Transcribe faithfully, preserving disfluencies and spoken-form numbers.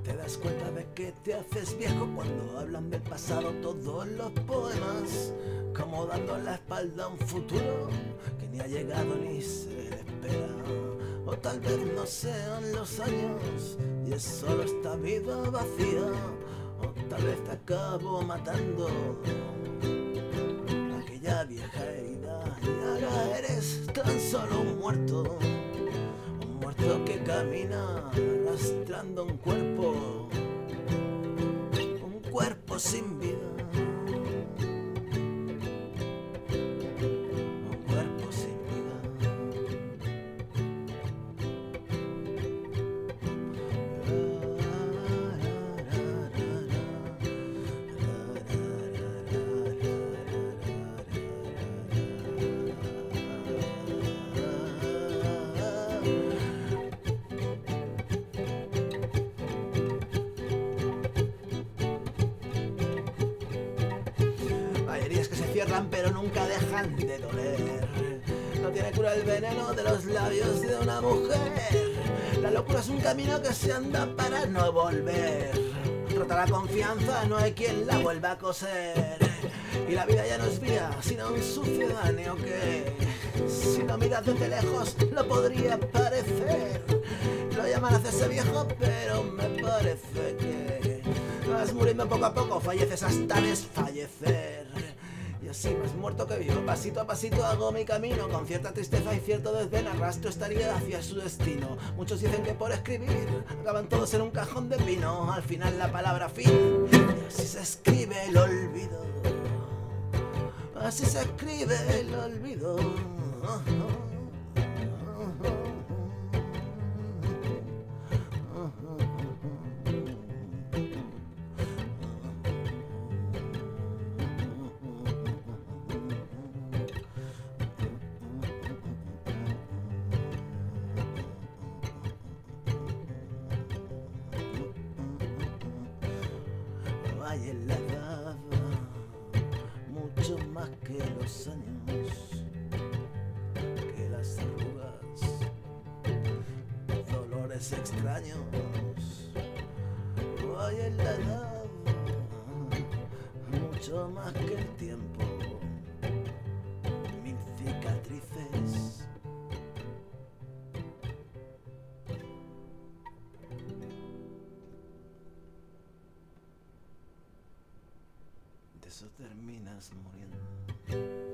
Te das cuenta de que te haces viejo cuando hablan del pasado todos los poemas, como dando la espalda a un futuro que ni ha llegado ni se le espera. O tal vez no sean los años y es solo esta vida vacía, o tal vez te acabo matando aquella vieja herida y ahora eres tan solo un muerto, un muerto que camina arrastrando un cuerpo, un cuerpo sin vida. Pero nunca dejan de doler. No tiene cura el veneno de los labios de una mujer. La locura es un camino que se anda para no volver. Rota la confianza, no hay quien la vuelva a coser. Y la vida ya no es vida, sino un sucedáneo que, si lo miras desde lejos, lo podría parecer. Lo llaman a hacerse viejo, pero me parece que vas muriendo poco a poco, falleces hasta desfallecer. Y así más muerto que vivo, pasito a pasito hago mi camino. Con cierta tristeza y cierto desdén arrastro esta herida hacia su destino. Muchos dicen que por escribir acaban todos en un cajón de pino. Al final la palabra fin, y así se escribe el olvido. Así se escribe el olvido. Hay en la edad mucho más que los años, que las arrugas, dolores extraños. Hay en la edad mucho más que el tiempo, mil cicatrices. De eso terminas muriendo.